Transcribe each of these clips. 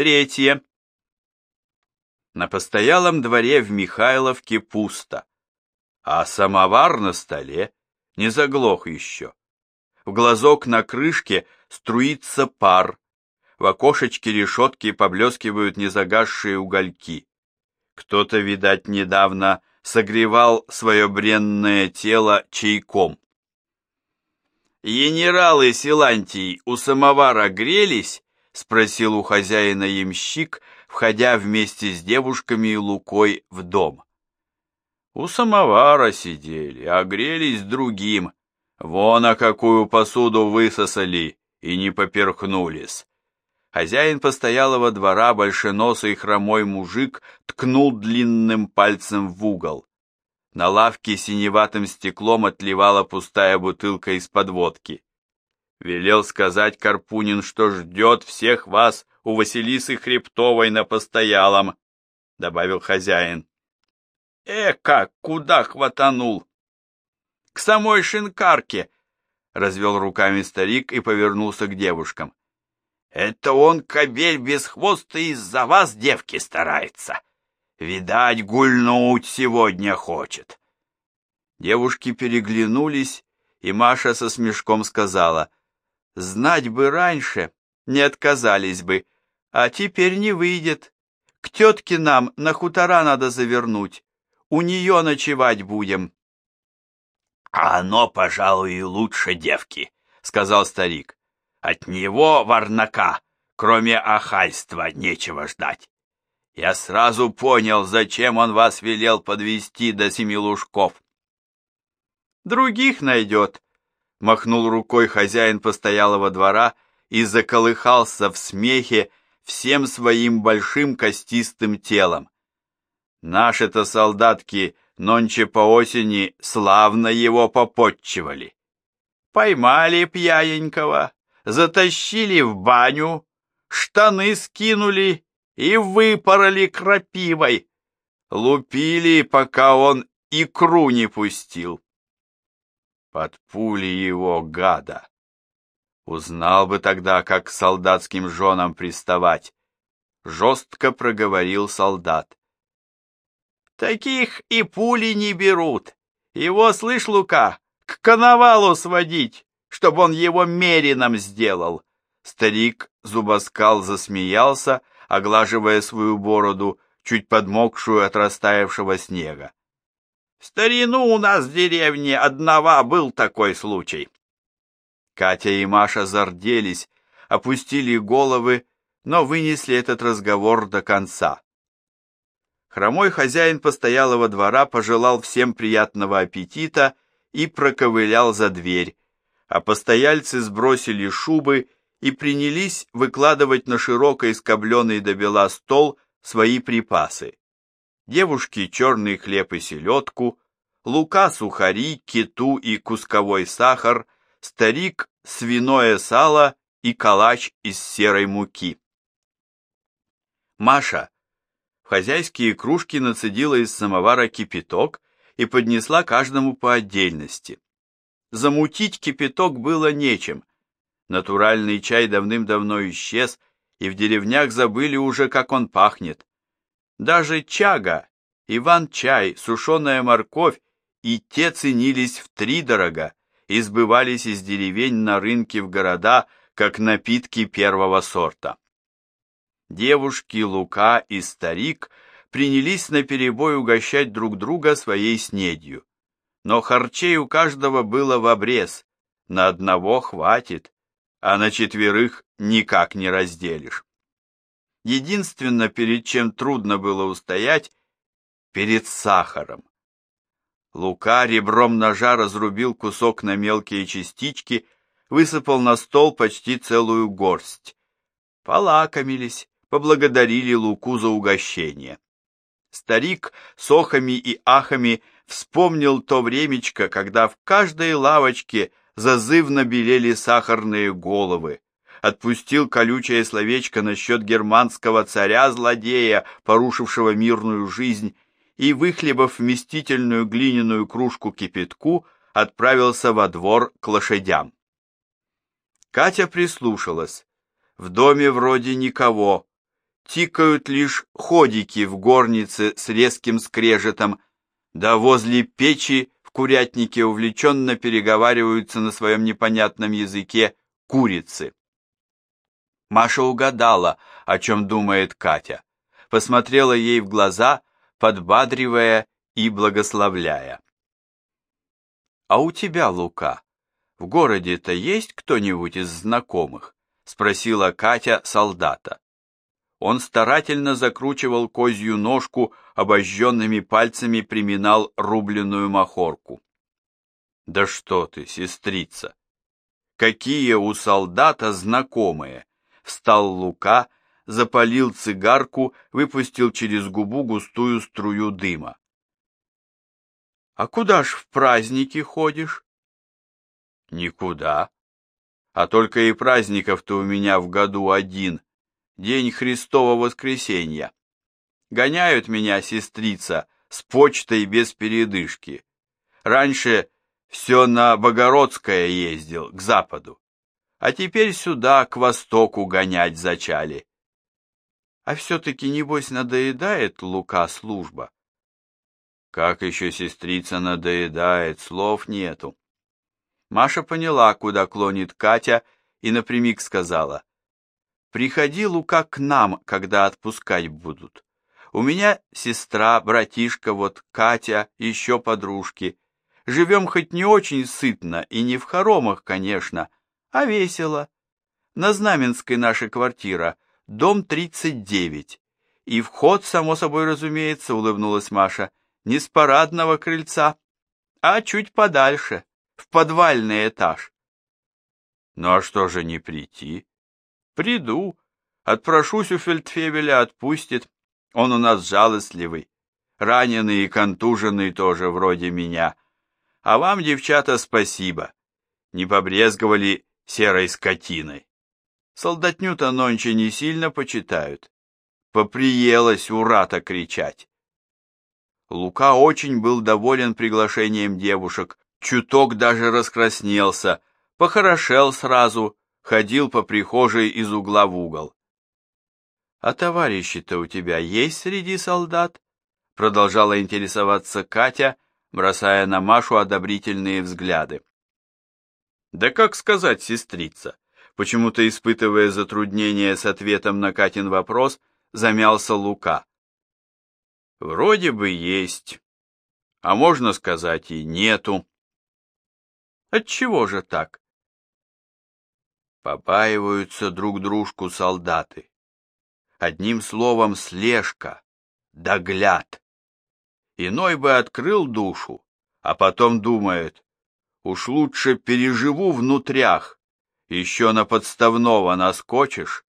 Третье. На постоялом дворе в Михайловке пусто, а самовар на столе не заглох еще. В глазок на крышке струится пар, в окошечке решетки поблескивают незагасшие угольки. Кто-то, видать, недавно согревал свое бренное тело чайком. «Генералы Силантий у самовара грелись?» — спросил у хозяина ямщик, входя вместе с девушками и Лукой в дом. «У самовара сидели, а грелись другим. Вон, а какую посуду высосали и не поперхнулись». Хозяин постоялого двора, большеносый хромой мужик, ткнул длинным пальцем в угол. На лавке синеватым стеклом отливала пустая бутылка из-под водки. Велел сказать Карпунин, что ждет всех вас у Василисы Хребтовой на постоялом, — добавил хозяин. Как, куда хватанул? К самой шинкарке, — развел руками старик и повернулся к девушкам. Это он, кобель бесхвостый, из-за вас, девки, старается. Видать, гульнуть сегодня хочет. Девушки переглянулись, и Маша со смешком сказала: знать бы раньше, не отказались бы, а теперь не выйдет. К тетке нам на хутора надо завернуть, у нее ночевать будем. А оно, пожалуй, и лучше, девки, сказал старик. От него, варнака, кроме охальства, нечего ждать. Я сразу понял, зачем он вас велел подвести до Семилужков. Других найдет, махнул рукой хозяин постоялого двора и заколыхался в смехе всем своим большим костистым телом. Наши-то солдатки нонче по осени славно его попотчевали. Поймали пьяненького, затащили в баню, штаны скинули и выпороли крапивой, лупили, пока он икру не пустил. Под пули его, гада! Узнал бы тогда, как к солдатским женам приставать, жестко проговорил солдат. Таких и пули не берут. Его, слышь, Лука, к коновалу сводить, чтобы он его мерином сделал. Старик зубоскал засмеялся, оглаживая свою бороду, чуть подмокшую от растаявшего снега. В старину у нас в деревне одного был такой случай. Катя и Маша зарделись, опустили головы, но вынесли этот разговор до конца. Хромой хозяин постоялого двора пожелал всем приятного аппетита и проковылял за дверь, а постояльцы сбросили шубы и принялись выкладывать на широкой скобленный до бела стол свои припасы. Девушки черный хлеб и селедку, Лука сухари, киту и кусковой сахар, старик свиное сало и калач из серой муки. Маша в хозяйские кружки нацедила из самовара кипяток и поднесла каждому по отдельности. Замутить кипяток было нечем. Натуральный чай давным-давно исчез, и в деревнях забыли уже, как он пахнет. Даже чага, Иван-чай, сушеная морковь и те ценились втридорога и сбывались из деревень на рынке в города, как напитки первого сорта. Девушки, Лука и старик принялись наперебой угощать друг друга своей снедью. Но харчей у каждого было в обрез, на одного хватит, а на четверых никак не разделишь. Единственно, перед чем трудно было устоять, перед сахаром. Лука ребром ножа разрубил кусок на мелкие частички, высыпал на стол почти целую горсть. Полакомились, поблагодарили Луку за угощение. Старик с охами и ахами вспомнил то времечко, когда в каждой лавочке зазывно белели сахарные головы, отпустил колючее словечко насчет германского царя-злодея, порушившего мирную жизнь, и, выхлебав вместительную глиняную кружку кипятку, отправился во двор к лошадям. Катя прислушалась. В доме вроде никого, тикают лишь ходики в горнице с резким скрежетом, да возле печи в курятнике увлеченно переговариваются на своем непонятном языке курицы. Маша угадала, о чем думает Катя, посмотрела ей в глаза, подбадривая и благословляя. «А у тебя, Лука, в городе-то есть кто-нибудь из знакомых?» — спросила Катя солдата. Он старательно закручивал козью ножку, обожженными пальцами приминал рубленную махорку. «Да что ты, сестрица! Какие у солдата знакомые!» Встал Лука, запалил цигарку, выпустил через губу густую струю дыма. «А куда ж в праздники ходишь?» «Никуда. А только и праздников-то у меня в году один. День Христова воскресенья. Гоняют меня, сестрица, с почтой без передышки. Раньше все на Богородское ездил, к западу. А теперь сюда, к востоку, гонять зачали. А все-таки, небось, надоедает, Лука, служба?» «Как еще, сестрица, надоедает, слов нету». Маша поняла, куда клонит Катя, и напрямик сказала: «Приходи, Лука, к нам, когда отпускать будут. У меня сестра, братишка, вот Катя, еще подружки. Живем хоть не очень сытно и не в хоромах, конечно, а весело. На Знаменской наша квартира, дом 39. И вход, само собой разумеется, улыбнулась Маша, не с парадного крыльца, а чуть подальше, в подвальный этаж». «Ну а что же не прийти?» «Приду, отпрошусь у фельдфебеля, отпустит. Он у нас жалостливый, раненый и контуженный тоже, вроде меня. А вам, девчата, спасибо. Не побрезговали серой скотиной. Солдатню-то нонче не сильно почитают. Поприелось ура-то кричать». Лука очень был доволен приглашением девушек, чуток даже раскраснелся, похорошел сразу, ходил по прихожей из угла в угол. «А товарищи-то у тебя есть среди солдат?» Продолжала интересоваться Катя, бросая на Машу одобрительные взгляды. «Да как сказать, сестрица?» Почему-то, испытывая затруднение с ответом на Катин вопрос, замялся Лука. «Вроде бы есть, а можно сказать и нету». «Отчего же так?» Побаиваются друг дружку солдаты. Одним словом, слежка, догляд. Иной бы открыл душу, а потом думает: уж лучше переживу внутрях, еще на подставного наскочишь.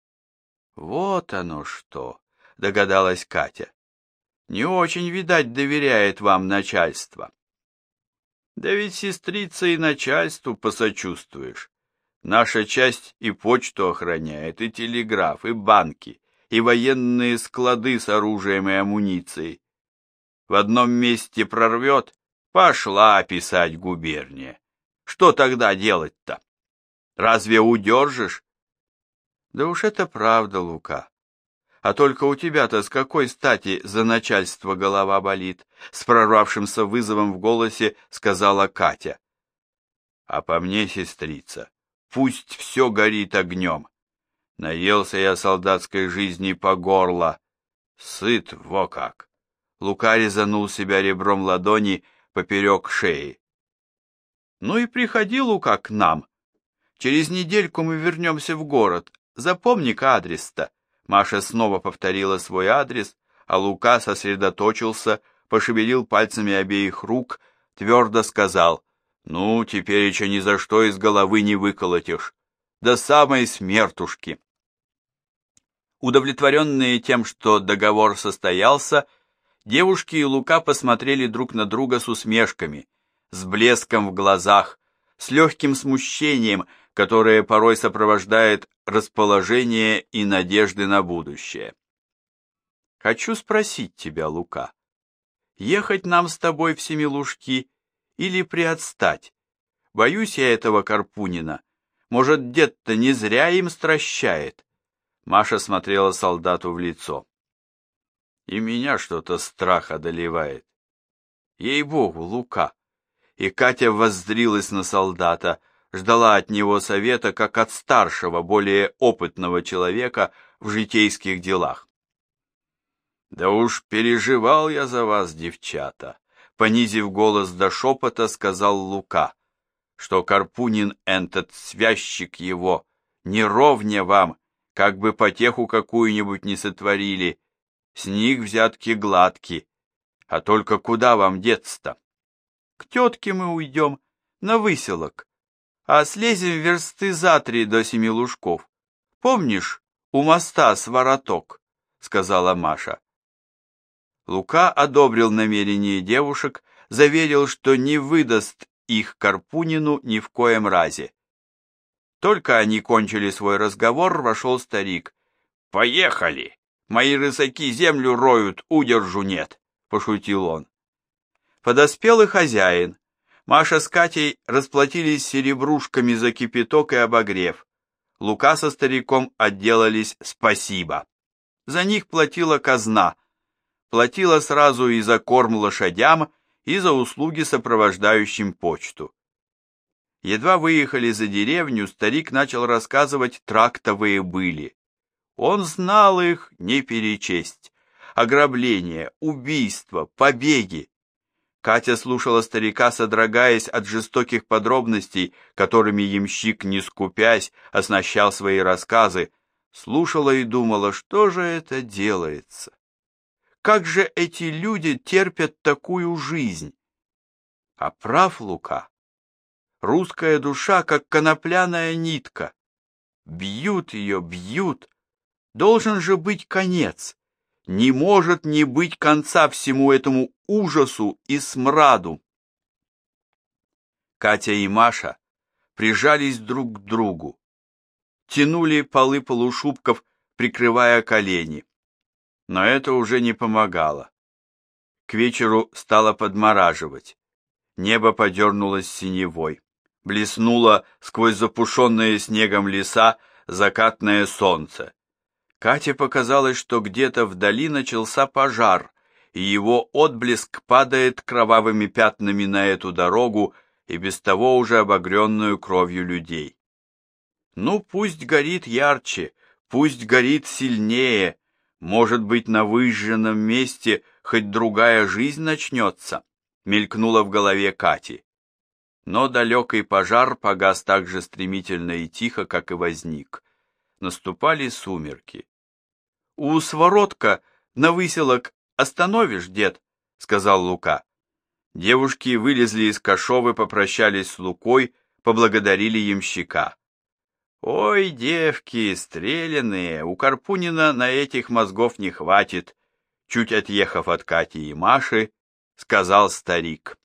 «Вот оно что», — догадалась Катя. «Не очень, видать, доверяет вам начальство». «Да ведь, сестрица, и начальству посочувствуешь. Наша часть и почту охраняет, и телеграф, и банки, и военные склады с оружием и амуницией. В одном месте прорвет, пошла писать губерния. Что тогда делать-то? Разве удержишь?» «Да уж это правда, Лука. А только у тебя-то с какой стати за начальство голова болит?» С прорвавшимся вызовом в голосе сказала Катя. «А по мне, сестрица, пусть все горит огнем. Наелся я солдатской жизни по горло. Сыт, во как!» Лука резанул себя ребром ладони поперек шеи. «Ну и приходи, Лука, к нам. Через недельку мы вернемся в город. Запомни-ка адрес-то». Маша снова повторила свой адрес, а Лука сосредоточился, пошевелил пальцами обеих рук, твердо сказал: «Ну, теперь еще ни за что из головы не выколотишь. До самой смертушки». Удовлетворенные тем, что договор состоялся, девушки и Лука посмотрели друг на друга с усмешками, с блеском в глазах, с легким смущением, которое порой сопровождает расположение и надежды на будущее. «Хочу спросить тебя, Лука, ехать нам с тобой в Семилужки или приотстать? Боюсь я этого Карпунина. Может, дед-то не зря им стращает. Маша смотрела солдату в лицо. И меня что-то страх одолевает. Ей-богу, Лука. И Катя воззрилась на солдата, ждала от него совета, как от старшего, более опытного человека в житейских делах. «Да уж переживал я за вас, девчата», — понизив голос до шепота, сказал Лука, «что Карпунин этот связчик его, не ровня вам, как бы потеху какую-нибудь не сотворили, с них взятки гладки, а только куда вам деться-то? К тетке мы уйдем, на выселок, а слезем версты за 3 до Семилужков. Помнишь, у моста Свароток?» — сказала Маша. Лука одобрил намерение девушек, заверил, что не выдаст их Карпунину ни в коем разе. Только они кончили свой разговор, вошел старик. «Поехали! Мои рысаки землю роют, удержу нет!» — пошутил он. Подоспел и хозяин. Маша с Катей расплатились серебрушками за кипяток и обогрев. Лука со стариком отделались спасибо. За них платила казна. Платила сразу и за корм лошадям, и за услуги сопровождающим почту. Едва выехали за деревню, старик начал рассказывать трактовые были. Он знал их не перечесть. Ограбления, убийства, побеги. Катя слушала старика, содрогаясь от жестоких подробностей, которыми ямщик, не скупясь, оснащал свои рассказы, слушала и думала, что же это делается. Как же эти люди терпят такую жизнь? А прав Лука. Русская душа, как конопляная нитка. Бьют ее, бьют. Должен же быть конец. Не может не быть конца всему этому ужасу и смраду. Катя и Маша прижались друг к другу. Тянули полы полушубков, прикрывая колени. Но это уже не помогало. К вечеру стало подмораживать. Небо подернулось синевой. Блеснуло сквозь запушенные снегом леса закатное солнце. Кате показалось, что где-то вдали начался пожар, и его отблеск падает кровавыми пятнами на эту дорогу и без того уже обогренную кровью людей. Ну, пусть горит ярче, пусть горит сильнее, может быть, на выжженном месте хоть другая жизнь начнется, мелькнуло в голове Кати. Но далекий пожар погас так же стремительно и тихо, как и возник. Наступали сумерки. «У Своротка на выселок остановишь, дед?» — сказал Лука. Девушки вылезли из кошовы, попрощались с Лукой, поблагодарили ямщика. «Ой, девки, стреляные, у Карпунина на этих мозгов не хватит», чуть отъехав от Кати и Маши, сказал старик.